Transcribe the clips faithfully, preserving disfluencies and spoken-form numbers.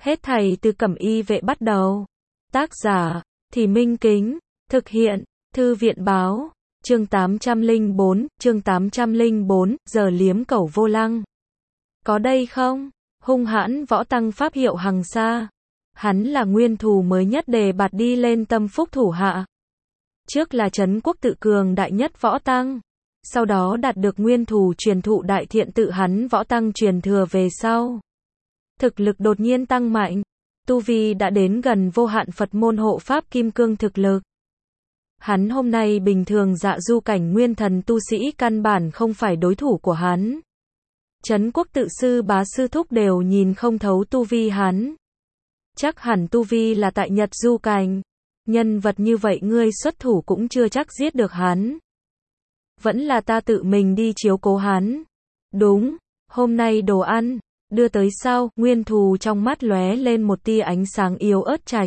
Hết thảy từ Cẩm Y vệ bắt đầu. Tác giả, Thì Minh Kính. Thực hiện, Thư viện báo. Chương tám trăm lẻ bốn, chương tám trăm lẻ bốn, giờ liếm cẩu vô lăng. Có đây không? Hung hãn võ tăng pháp hiệu Hằng Sa. Hắn là nguyên thù mới nhất đề bạt đi lên tâm phúc thủ hạ. Trước là trấn quốc tự cường đại nhất võ tăng. Sau đó đạt được nguyên thù truyền thụ đại thiện tự hắn võ tăng truyền thừa về sau. Thực lực đột nhiên tăng mạnh. Tu vi đã đến gần vô hạn Phật môn hộ pháp kim cương thực lực. Hắn hôm nay bình thường dạ du cảnh nguyên thần tu sĩ căn bản không phải đối thủ của hắn. Trấn quốc tự sư bá sư thúc đều nhìn không thấu tu vi hắn. Chắc hẳn tu vi là tại Nhật du cảnh. Nhân vật như vậy ngươi xuất thủ cũng chưa chắc giết được hắn. Vẫn là ta tự mình đi chiếu cố hắn. Đúng, hôm nay đồ ăn đưa tới sau, nguyên thù trong mắt lóe lên một tia ánh sáng yếu ớt trạch,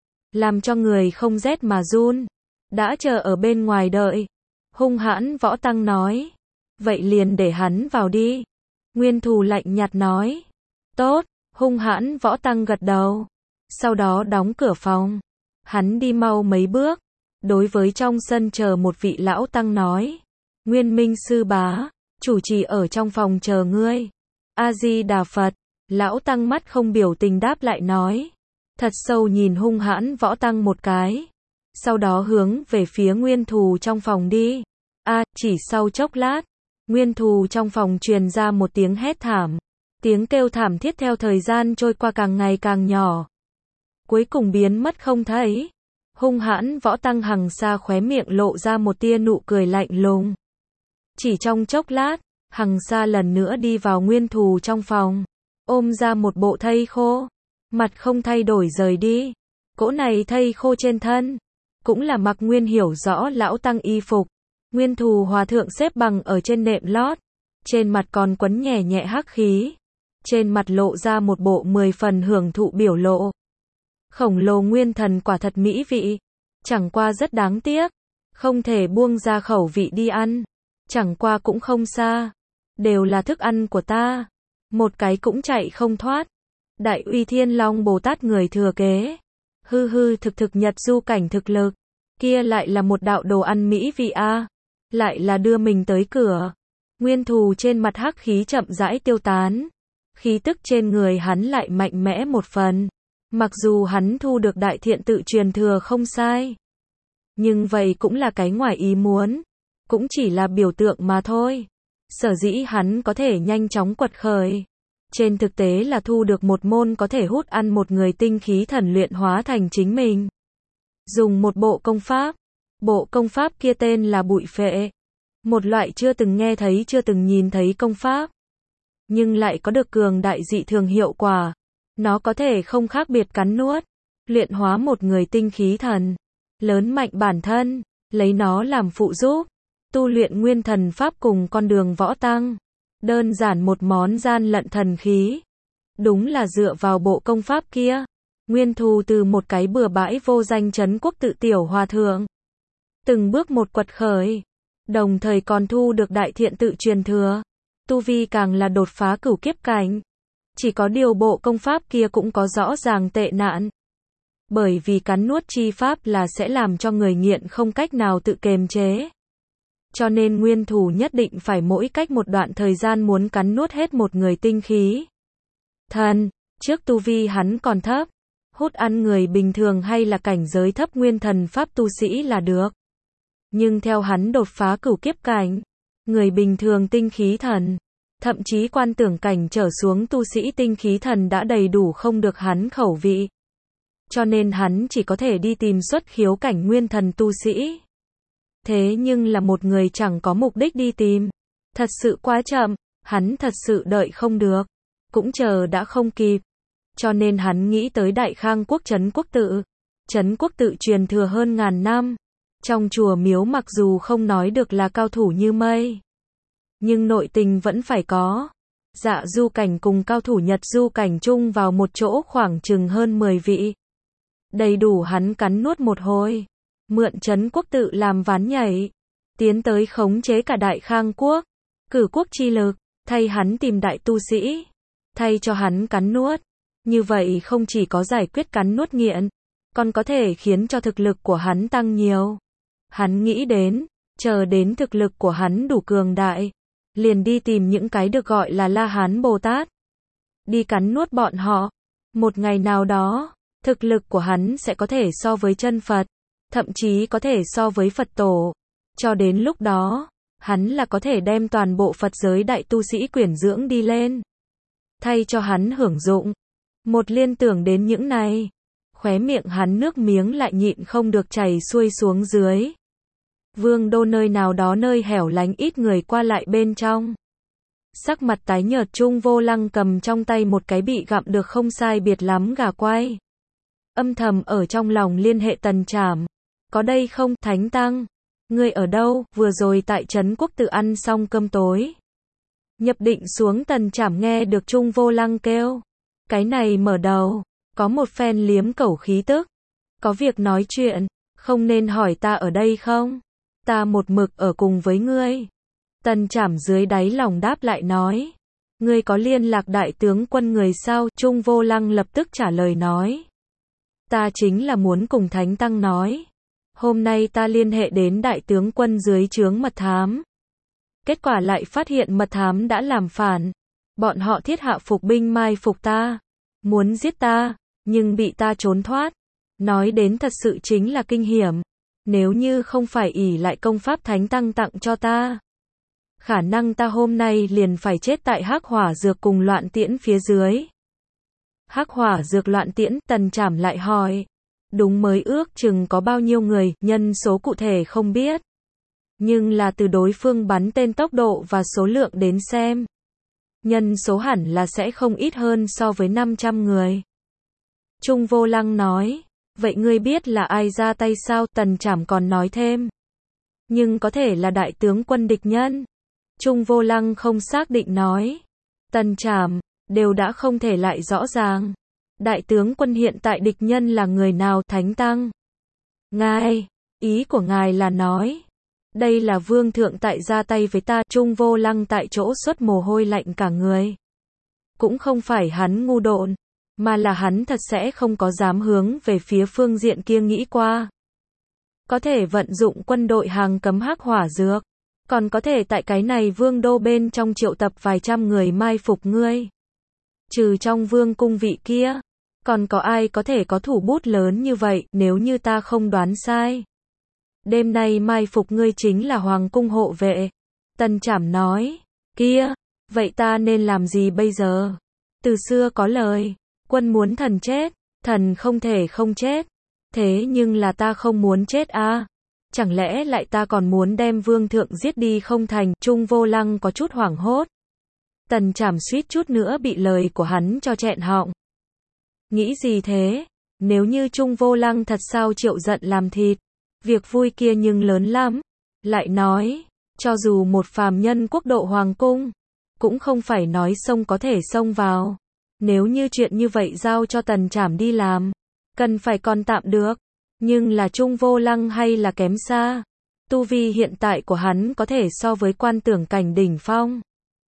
làm cho người không rét mà run. Đã chờ ở bên ngoài đợi. Hung hãn võ tăng nói. Vậy liền để hắn vào đi. Nguyên thù lạnh nhạt nói. Tốt, hung hãn võ tăng gật đầu. Sau đó đóng cửa phòng. Hắn đi mau mấy bước. Đối với trong sân chờ một vị lão tăng nói. Nguyên Minh sư bá, chủ trì ở trong phòng chờ ngươi. A-di-đà Phật. Lão tăng mắt không biểu tình đáp lại nói. Thật sâu nhìn hung hãn võ tăng một cái. Sau đó hướng về phía nguyên thù trong phòng đi. A, à, chỉ sau chốc lát, nguyên thù trong phòng truyền ra một tiếng hét thảm. Tiếng kêu thảm thiết theo thời gian trôi qua càng ngày càng nhỏ. Cuối cùng biến mất không thấy. Hung hãn võ tăng Hằng Sa khóe miệng lộ ra một tia nụ cười lạnh lùng. Chỉ trong chốc lát, Hằng Sa lần nữa đi vào nguyên thù trong phòng. Ôm ra một bộ thây khô. Mặt không thay đổi rời đi. Cỗ này thây khô trên thân. Cũng là mặc nguyên hiểu rõ lão tăng y phục. Nguyên thù hòa thượng xếp bằng ở trên nệm lót. Trên mặt còn quấn nhẹ nhẹ hắc khí. Trên mặt lộ ra một bộ mười phần hưởng thụ biểu lộ. Khổng lồ nguyên thần quả thật mỹ vị. Chẳng qua rất đáng tiếc. Không thể buông ra khẩu vị đi ăn. Chẳng qua cũng không xa. Đều là thức ăn của ta. Một cái cũng chạy không thoát. Đại Uy Thiên Long Bồ Tát người thừa kế. Hư hư thực thực Nhật du cảnh thực lực. Kia lại là một đạo đồ ăn mỹ vị a. Lại là đưa mình tới cửa. Nguyên thù trên mặt hắc khí chậm rãi tiêu tán. Khí tức trên người hắn lại mạnh mẽ một phần. Mặc dù hắn thu được đại thiện tự truyền thừa không sai. Nhưng vậy cũng là cái ngoài ý muốn. Cũng chỉ là biểu tượng mà thôi. Sở dĩ hắn có thể nhanh chóng quật khởi. Trên thực tế là thu được một môn có thể hút ăn một người tinh khí thần luyện hóa thành chính mình. Dùng một bộ công pháp. Bộ công pháp kia tên là bụi phệ. Một loại chưa từng nghe thấy chưa từng nhìn thấy công pháp. Nhưng lại có được cường đại dị thường hiệu quả. Nó có thể không khác biệt cắn nuốt. Luyện hóa một người tinh khí thần. Lớn mạnh bản thân. Lấy nó làm phụ giúp. Tu luyện nguyên thần pháp cùng con đường võ tăng. Đơn giản một món gian lận thần khí. Đúng là dựa vào bộ công pháp kia. Nguyên thù từ một cái bừa bãi vô danh trấn quốc tự tiểu hòa thượng. Từng bước một quật khởi. Đồng thời còn thu được đại thiện tự truyền thừa. Tu vi càng là đột phá cửu kiếp cảnh. Chỉ có điều bộ công pháp kia cũng có rõ ràng tệ nạn. Bởi vì cắn nuốt chi pháp là sẽ làm cho người nghiện không cách nào tự kiềm chế. Cho nên nguyên thù nhất định phải mỗi cách một đoạn thời gian muốn cắn nuốt hết một người tinh khí thần. Trước tu vi hắn còn thấp. Hút ăn người bình thường hay là cảnh giới thấp nguyên thần pháp tu sĩ là được. Nhưng theo hắn đột phá cửu kiếp cảnh. Người bình thường tinh khí thần. Thậm chí quan tưởng cảnh trở xuống tu sĩ tinh khí thần đã đầy đủ không được hắn khẩu vị. Cho nên hắn chỉ có thể đi tìm xuất khiếu cảnh nguyên thần tu sĩ. Thế nhưng là một người chẳng có mục đích đi tìm. Thật sự quá chậm, hắn thật sự đợi không được. Cũng chờ đã không kịp. Cho nên hắn nghĩ tới Đại Khang quốc trấn quốc tự. Trấn quốc tự truyền thừa hơn ngàn năm. Trong chùa miếu mặc dù không nói được là cao thủ như mây. Nhưng nội tình vẫn phải có. Dạ du cảnh cùng cao thủ Nhật du cảnh chung vào một chỗ khoảng chừng hơn mười vị. Đầy đủ hắn cắn nuốt một hồi. Mượn trấn quốc tự làm ván nhảy. Tiến tới khống chế cả Đại Khang quốc. Cử quốc chi lực. Thay hắn tìm đại tu sĩ. Thay cho hắn cắn nuốt. Như vậy không chỉ có giải quyết cắn nuốt nghiện, còn có thể khiến cho thực lực của hắn tăng nhiều. Hắn nghĩ đến, chờ đến thực lực của hắn đủ cường đại, liền đi tìm những cái được gọi là La Hán Bồ Tát. Đi cắn nuốt bọn họ. Một ngày nào đó, thực lực của hắn sẽ có thể so với chân Phật, thậm chí có thể so với Phật tổ. Cho đến lúc đó, hắn là có thể đem toàn bộ Phật giới đại tu sĩ quyển dưỡng đi lên, thay cho hắn hưởng dụng. Một liên tưởng đến những này, khóe miệng hắn nước miếng lại nhịn không được chảy xuôi xuống dưới. Vương đô nơi nào đó nơi hẻo lánh ít người qua lại bên trong. Sắc mặt tái nhợt Trung Vô Lăng cầm trong tay một cái bị gặm được không sai biệt lắm gà quay. Âm thầm ở trong lòng liên hệ Tần Trảm. Có đây không, Thánh Tăng? Ngươi ở đâu? Vừa rồi tại trấn Quốc Tự ăn xong cơm tối. Nhập định xuống Tần Trảm nghe được Trung Vô Lăng kêu. Cái này mở đầu, có một phen liếm cẩu khí tức. Có việc nói chuyện, không nên hỏi ta ở đây không? Ta một mực ở cùng với ngươi. Tần Trảm dưới đáy lòng đáp lại nói. Ngươi có liên lạc đại tướng quân người sao? Trung Vô Lăng lập tức trả lời nói. Ta chính là muốn cùng Thánh Tăng nói. Hôm nay ta liên hệ đến đại tướng quân dưới trướng mật thám. Kết quả lại phát hiện mật thám đã làm phản. Bọn họ thiết hạ phục binh mai phục ta. Muốn giết ta, nhưng bị ta trốn thoát. Nói đến thật sự chính là kinh hiểm. Nếu như không phải ỷ lại công pháp Thánh Tăng tặng cho ta, khả năng ta hôm nay liền phải chết tại hắc hỏa dược cùng loạn tiễn phía dưới. Hắc hỏa dược loạn tiễn, Tần Trảm lại hỏi. Đúng mới ước chừng có bao nhiêu người, nhân số cụ thể không biết. Nhưng là từ đối phương bắn tên tốc độ và số lượng đến xem, nhân số hẳn là sẽ không ít hơn so với năm trăm người. Trung Vô Lăng nói. Vậy ngươi biết là ai ra tay sao? Tần Trảm còn nói thêm. Nhưng có thể là đại tướng quân địch nhân. Trung Vô Lăng không xác định nói. Tần Trảm, đều đã không thể lại rõ ràng. Đại tướng quân hiện tại địch nhân là người nào? Thánh Tăng? Ngài, ý của ngài là nói. Đây là vương thượng tại ra tay với ta. Trung Vô Lăng tại chỗ xuất mồ hôi lạnh cả người. Cũng không phải hắn ngu độn, mà là hắn thật sẽ không có dám hướng về phía phương diện kia nghĩ qua. Có thể vận dụng quân đội hàng cấm hắc hỏa dược, còn có thể tại cái này vương đô bên trong triệu tập vài trăm người mai phục ngươi. Trừ trong vương cung vị kia, còn có ai có thể có thủ bút lớn như vậy, nếu như ta không đoán sai. Đêm nay mai phục ngươi chính là hoàng cung hộ vệ. Tần Trảm nói. Kia, vậy ta nên làm gì bây giờ? Từ xưa có lời, quân muốn thần chết, thần không thể không chết. Thế nhưng là ta không muốn chết à? Chẳng lẽ lại ta còn muốn đem vương thượng giết đi không thành? Trung Vô Lăng có chút hoảng hốt. Tần Trảm suýt chút nữa bị lời của hắn cho nghẹn họng. Nghĩ gì thế? Nếu như Trung Vô Lăng thật sao Triệu Giận làm thịt, việc vui kia nhưng lớn lắm. Lại nói, cho dù một phàm nhân quốc độ hoàng cung, cũng không phải nói xông có thể xông vào. Nếu như chuyện như vậy giao cho Tần Trảm đi làm, cần phải còn tạm được. Nhưng là Trung Vô Lăng hay là kém xa. Tu vi hiện tại của hắn có thể so với quan tưởng cảnh đỉnh phong.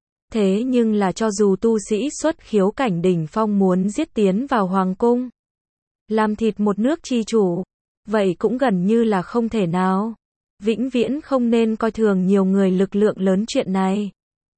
Thế nhưng là cho dù tu sĩ xuất khiếu cảnh đỉnh phong muốn giết tiến vào hoàng cung, làm thịt một nước chi chủ, vậy cũng gần như là không thể nào. Vĩnh viễn không nên coi thường nhiều người lực lượng lớn chuyện này.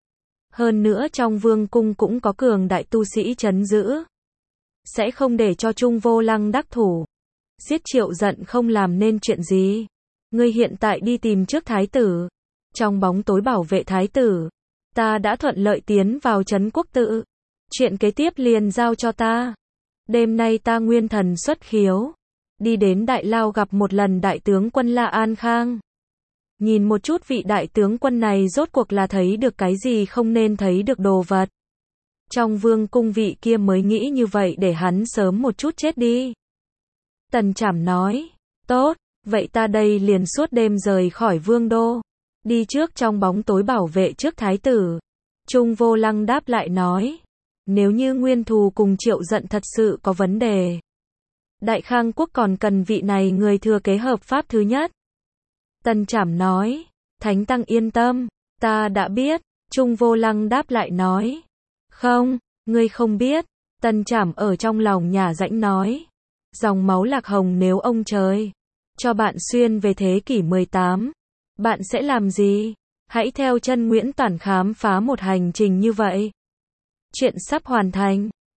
Hơn nữa trong vương cung cũng có cường đại tu sĩ trấn giữ, sẽ không để cho Trung Vô Lăng đắc thủ. Giết Triệu Giận không làm nên chuyện gì. Ngươi hiện tại đi tìm trước thái tử, trong bóng tối bảo vệ thái tử. Ta đã thuận lợi tiến vào trấn Quốc Tự, chuyện kế tiếp liền giao cho ta. Đêm nay ta nguyên thần xuất khiếu, đi đến Đại Lao gặp một lần đại tướng quân La An Khang. Nhìn một chút vị đại tướng quân này rốt cuộc là thấy được cái gì không nên thấy được đồ vật. Trong vương cung vị kia mới nghĩ như vậy để hắn sớm một chút chết đi. Tần Trảm nói, tốt, vậy ta đây liền suốt đêm rời khỏi vương đô, đi trước trong bóng tối bảo vệ trước thái tử. Trung Vô Lăng đáp lại nói, nếu như nguyên thù cùng Triệu Giận thật sự có vấn đề, Đại Khang quốc còn cần vị này người thừa kế hợp pháp thứ nhất. Tần Trảm nói, Thánh Tăng yên tâm, ta đã biết. Trung Vô Lăng đáp lại nói, không, ngươi không biết, Tân Trảm ở trong lòng nhả rãnh nói. Dòng máu Lạc Hồng nếu ông trời cho bạn xuyên về thế kỷ mười tám, bạn sẽ làm gì? Hãy theo chân Nguyễn Toản khám phá một hành trình như vậy. Chuyện sắp hoàn thành.